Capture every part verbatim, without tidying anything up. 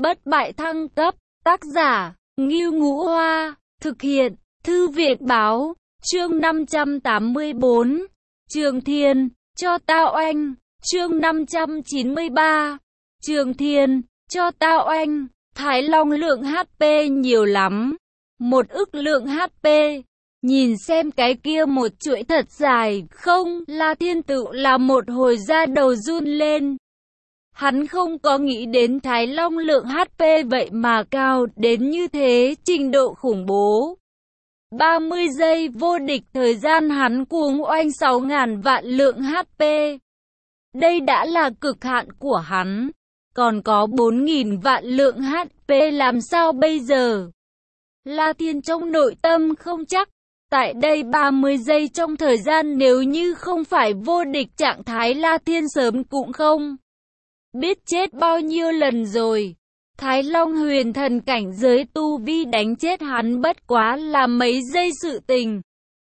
Bất bại thăng cấp, tác giả, Ngưu Ngũ Hoa, thực hiện, Thư viện báo, chương năm trăm tám mươi bốn, Trường Thiên, cho tao oanh, chương năm trăm chín mươi ba, Trường Thiên, cho tao oanh, Thái Long lượng hát pê nhiều lắm, một ức lượng hát pê, nhìn xem cái kia một chuỗi thật dài, không, La Thiên tự là một hồi da đầu run lên. Hắn không có nghĩ đến Thái Long lượng hát pê vậy mà cao đến như thế, trình độ khủng bố. ba mươi giây vô địch thời gian hắn cuồng oanh sáu ngàn vạn lượng hát pê. Đây đã là cực hạn của hắn. Còn có bốn nghìn vạn lượng hát pê làm sao bây giờ? La Thiên trong nội tâm không chắc. Tại đây ba mươi giây trong thời gian nếu như không phải vô địch trạng thái La Thiên sớm cũng không biết chết bao nhiêu lần rồi. Thái Long huyền thần cảnh giới tu vi đánh chết hắn bất quá là mấy giây sự tình.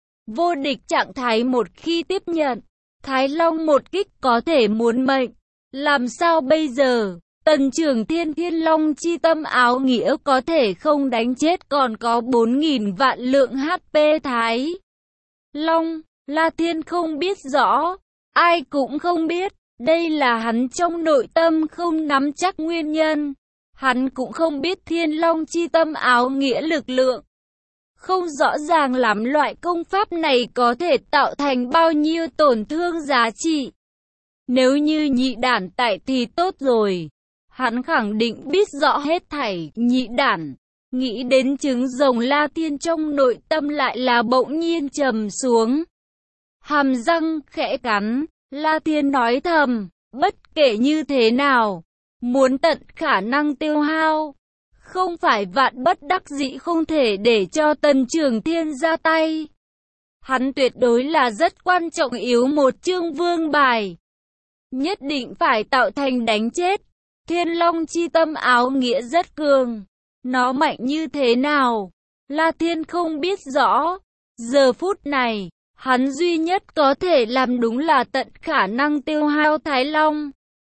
Vô địch trạng thái một khi tiếp nhận, Thái Long một kích có thể muốn mệnh. Làm sao bây giờ? Tần Trường Thiên Thiên Long chi tâm áo nghĩa có thể không đánh chết còn có bốn nghìn vạn lượng hát pê Thái Long. La Thiên không biết rõ, ai cũng không biết. Đây là hắn trong nội tâm không nắm chắc nguyên nhân. Hắn cũng không biết Thiên Long chi tâm áo nghĩa lực lượng. Không rõ ràng lắm loại công pháp này có thể tạo thành bao nhiêu tổn thương giá trị. Nếu như nhị đản tại thì tốt rồi. Hắn khẳng định biết rõ hết thảy. Nhị đản, nghĩ đến trứng rồng La Thiên trong nội tâm lại là bỗng nhiên trầm xuống. Hàm răng khẽ cắn, La Thiên nói thầm, bất kể như thế nào, muốn tận khả năng tiêu hao. Không phải vạn bất đắc dĩ không thể để cho Tần Trường Thiên ra tay. Hắn tuyệt đối là rất quan trọng yếu một chương vương bài. Nhất định phải tạo thành đánh chết. Thiên Long chi tâm áo nghĩa rất cường. Nó mạnh như thế nào? La Thiên không biết rõ. Giờ phút này, hắn duy nhất có thể làm đúng là tận khả năng tiêu hao Thái Long.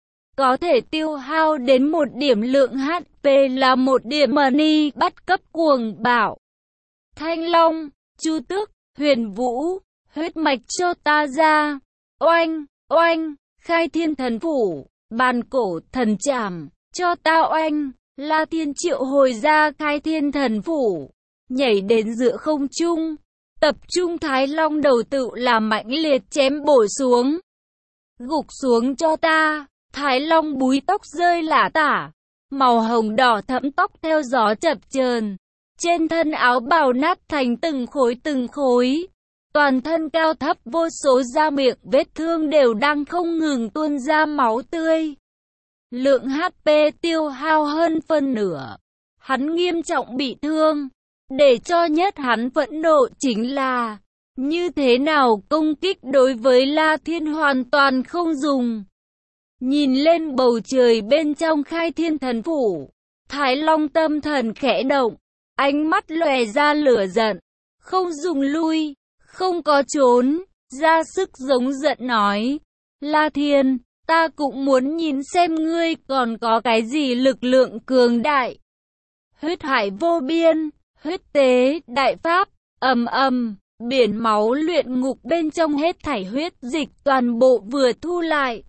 Có thể tiêu hao đến một điểm lượng hát pê là một điểm money bắt cấp cuồng bạo. Thanh Long, Chu Tước, Huyền Vũ, huyết mạch cho ta ra. Oanh, oanh, khai thiên thần phủ, bàn cổ thần trảm, cho ta oanh. La Thiên triệu hồi ra khai thiên thần phủ, nhảy đến giữa không trung. Tập trung Thái Long đầu tự là mãnh liệt chém bổ xuống. Gục xuống cho ta. Thái Long búi tóc rơi lả tả. Màu hồng đỏ thẫm tóc theo gió chập chờn. Trên thân áo bào nát thành từng khối từng khối. Toàn thân cao thấp vô số da miệng vết thương đều đang không ngừng tuôn ra máu tươi. Lượng hát pê tiêu hao hơn phân nửa. Hắn nghiêm trọng bị thương. Để cho nhất hắn phẫn nộ chính là như thế nào công kích đối với La Thiên hoàn toàn không dùng. Nhìn lên bầu trời bên trong khai thiên thần phủ, Thái Long tâm thần khẽ động, ánh mắt lòe ra lửa giận, không dùng lui, không có trốn, ra sức giống giận nói, La Thiên, ta cũng muốn nhìn xem ngươi còn có cái gì lực lượng cường đại. Huyết hải vô biên, huyết tế, đại pháp, ầm ầm, biển máu luyện ngục bên trong hết thảy huyết dịch toàn bộ vừa thu lại.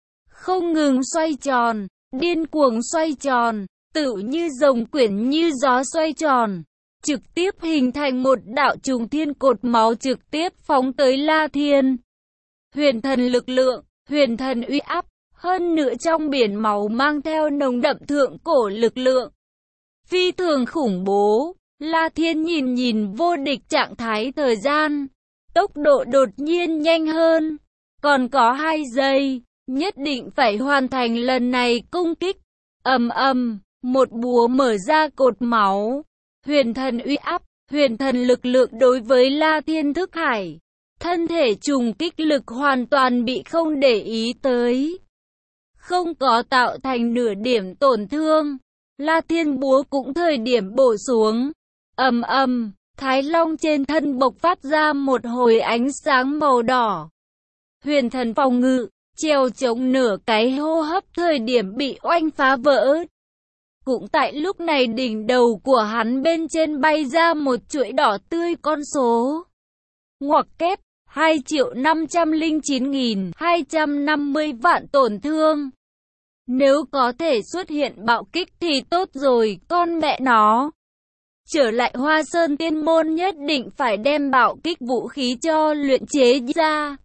Không ngừng xoay tròn, điên cuồng xoay tròn, tự như rồng quyển như gió xoay tròn, trực tiếp hình thành một đạo trùng thiên cột máu trực tiếp phóng tới La Thiên. Huyền thần lực lượng, huyền thần uy áp, hơn nữa trong biển máu mang theo nồng đậm thượng cổ lực lượng. Phi thường khủng bố, La Thiên nhìn nhìn vô địch trạng thái thời gian, tốc độ đột nhiên nhanh hơn, còn có hai giây. Nhất định phải hoàn thành lần này công kích. Ầm ầm, một búa mở ra cột máu. Huyền thần uy áp, huyền thần lực lượng đối với La Thiên thức hải. Thân thể trùng kích lực hoàn toàn bị không để ý tới. Không có tạo thành nửa điểm tổn thương. La Thiên búa cũng thời điểm bổ xuống. Ầm ầm, Thái Long trên thân bộc phát ra một hồi ánh sáng màu đỏ. Huyền thần phòng ngự. Treo chống nửa cái hô hấp thời điểm bị oanh phá vỡ. Cũng tại lúc này đỉnh đầu của hắn bên trên bay ra một chuỗi đỏ tươi con số. Ngoặc kép, hai triệu năm trăm lẻ chín nghìn hai trăm năm mươi vạn tổn thương. Nếu có thể xuất hiện bạo kích thì tốt rồi, con mẹ nó. Trở lại Hoa Sơn Tiên Môn nhất định phải đem bạo kích vũ khí cho luyện chế ra.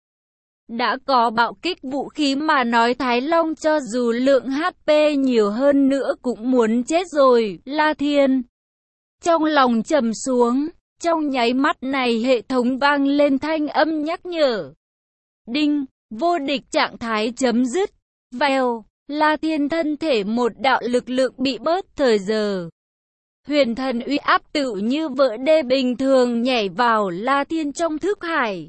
Đã có bạo kích vũ khí mà nói Thái Long cho dù lượng hát pê nhiều hơn nữa cũng muốn chết rồi, La Thiên. Trong lòng trầm xuống, trong nháy mắt này hệ thống vang lên thanh âm nhắc nhở. Đinh, vô địch trạng thái chấm dứt. Vèo, La Thiên thân thể một đạo lực lượng bị bớt thời giờ. Huyền thần uy áp tự như vỡ đê bình thường nhảy vào La Thiên trong thức hải.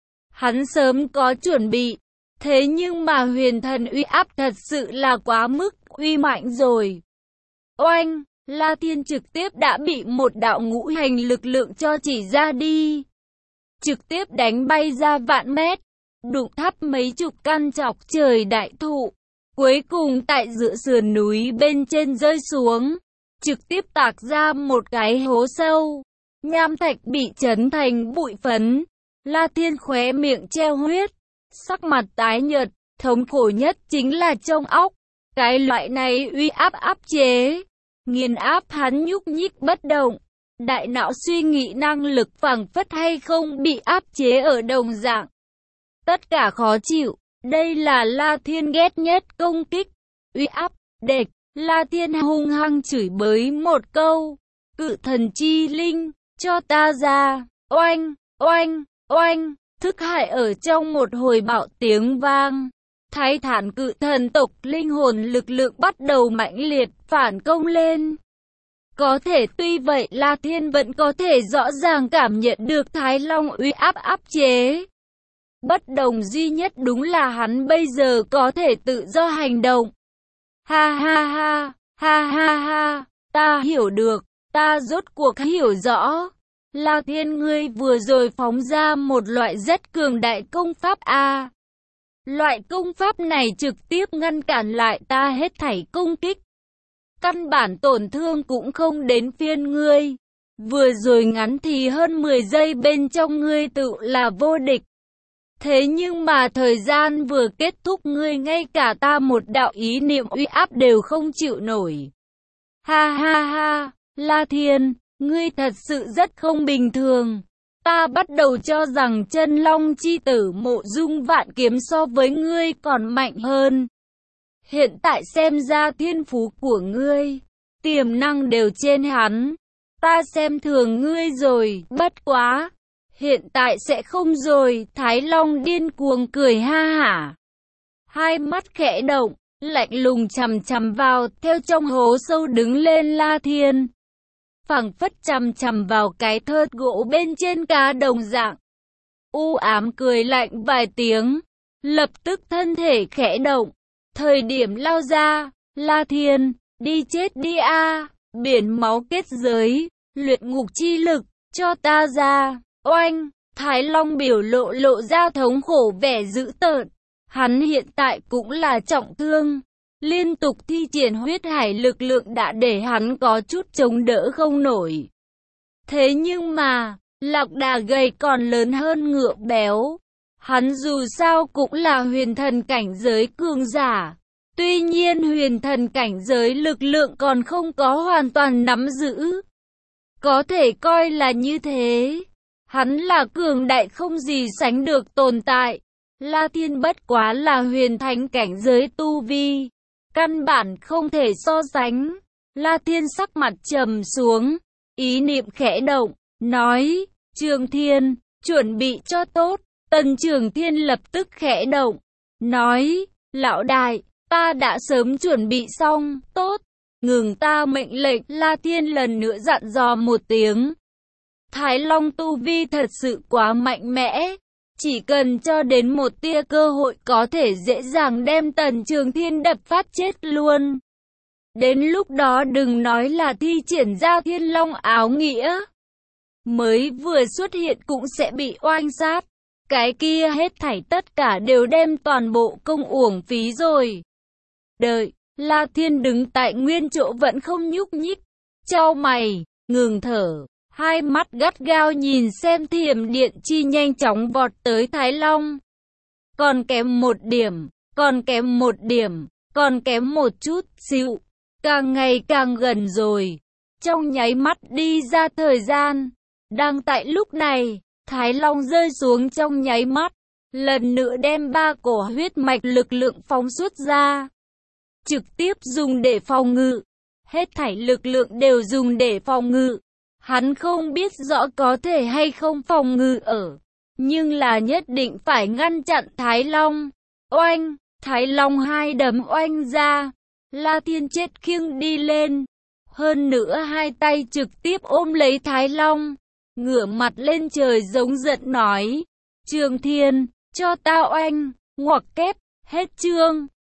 Hắn sớm có chuẩn bị, thế nhưng mà huyền thần uy áp thật sự là quá mức uy mạnh rồi. Oanh, La Thiên trực tiếp đã bị một đạo ngũ hành lực lượng cho chỉ ra đi. Trực tiếp đánh bay ra vạn mét, đụng thắp mấy chục căn chọc trời đại thụ. Cuối cùng tại giữa sườn núi bên trên rơi xuống, trực tiếp tạc ra một cái hố sâu. Nham thạch bị chấn thành bụi phấn. La Thiên khóe miệng treo huyết, sắc mặt tái nhợt, thống khổ nhất chính là trong óc. Cái loại này uy áp áp chế, nghiền áp hắn nhúc nhích bất động. Đại não suy nghĩ năng lực phảng phất hay không bị áp chế ở đồng dạng. Tất cả khó chịu, đây là La Thiên ghét nhất công kích, uy áp, địch. La Thiên hung hăng chửi bới một câu, cự thần chi linh, cho ta ra, oanh, oanh. Oanh, thức hải ở trong một hồi bạo tiếng vang. Thái thản cự thần tộc linh hồn lực lượng bắt đầu mãnh liệt phản công lên. Có thể tuy vậy La Thiên vẫn có thể rõ ràng cảm nhận được Thái Long uy áp áp chế. Bất đồng duy nhất đúng là hắn bây giờ có thể tự do hành động. Ha ha ha, ha ha ha, ta hiểu được, ta rốt cuộc hiểu rõ. La Thiên ngươi vừa rồi phóng ra một loại rất cường đại công pháp A. Loại công pháp này trực tiếp ngăn cản lại ta hết thảy công kích. Căn bản tổn thương cũng không đến phiên ngươi. Vừa rồi ngắn thì hơn mười giây bên trong ngươi tự là vô địch. Thế nhưng mà thời gian vừa kết thúc ngươi ngay cả ta một đạo ý niệm uy áp đều không chịu nổi. Ha ha ha, La Thiên. Ngươi thật sự rất không bình thường. Ta bắt đầu cho rằng chân long chi tử Mộ Dung Vạn Kiếm so với ngươi còn mạnh hơn. Hiện tại xem ra thiên phú của ngươi, tiềm năng đều trên hắn. Ta xem thường ngươi rồi, bất quá. Hiện tại sẽ không rồi, Thái Long điên cuồng cười ha hả. Hai mắt khẽ động, lạnh lùng chằm chằm vào, theo trong hố sâu đứng lên La Thiên. Phảng phất chằm chằm vào cái thớt gỗ bên trên cá đồng dạng. U ám cười lạnh vài tiếng, lập tức thân thể khẽ động. Thời điểm lao ra, La Thiên, đi chết đi a, biển máu kết giới, luyện ngục chi lực, cho ta ra. Oanh, Thái Long biểu lộ lộ ra thống khổ vẻ dữ tợn. Hắn hiện tại cũng là trọng thương. Liên tục thi triển huyết hải lực lượng đã để hắn có chút chống đỡ không nổi. Thế nhưng mà, lạc đà gầy còn lớn hơn ngựa béo. Hắn dù sao cũng là huyền thần cảnh giới cường giả. Tuy nhiên huyền thần cảnh giới lực lượng còn không có hoàn toàn nắm giữ. Có thể coi là như thế. Hắn là cường đại không gì sánh được tồn tại. La Thiên bất quá là huyền thánh cảnh giới tu vi. Căn bản không thể so sánh. La Thiên sắc mặt trầm xuống, ý niệm khẽ động, nói, Trường Thiên, chuẩn bị cho tốt. Tần Trường Thiên lập tức khẽ động, nói, lão đại, ta đã sớm chuẩn bị xong, tốt, ngừng ta mệnh lệnh. La Thiên lần nữa dặn dò một tiếng. Thái Long tu vi thật sự quá mạnh mẽ. Chỉ cần cho đến một tia cơ hội có thể dễ dàng đem Tần Trường Thiên đập phát chết luôn. Đến lúc đó đừng nói là thi triển ra Thiên Long áo nghĩa. Mới vừa xuất hiện cũng sẽ bị oanh sát. Cái kia hết thảy tất cả đều đem toàn bộ công uổng phí rồi. Đợi, La Thiên đứng tại nguyên chỗ vẫn không nhúc nhích, chau mày, ngừng thở, hai mắt gắt gao nhìn xem thiểm điện chi nhanh chóng vọt tới Thái Long. Còn kém một điểm, còn kém một điểm, còn kém một chút xíu, càng ngày càng gần rồi. Trong nháy mắt đi ra thời gian, đang tại lúc này, Thái Long rơi xuống trong nháy mắt, lần nữa đem ba cổ huyết mạch lực lượng phóng xuất ra, trực tiếp dùng để phòng ngự. Hết thảy lực lượng đều dùng để phòng ngự. Hắn không biết rõ có thể hay không phòng ngự ở, nhưng là nhất định phải ngăn chặn Thái Long. Oanh, Thái Long hai đấm oanh ra, La Thiên chết khiêng đi lên. Hơn nữa hai tay trực tiếp ôm lấy Thái Long, ngửa mặt lên trời giống giận nói, Trường Thiên, cho tao oanh, ngoặc kép, hết chương.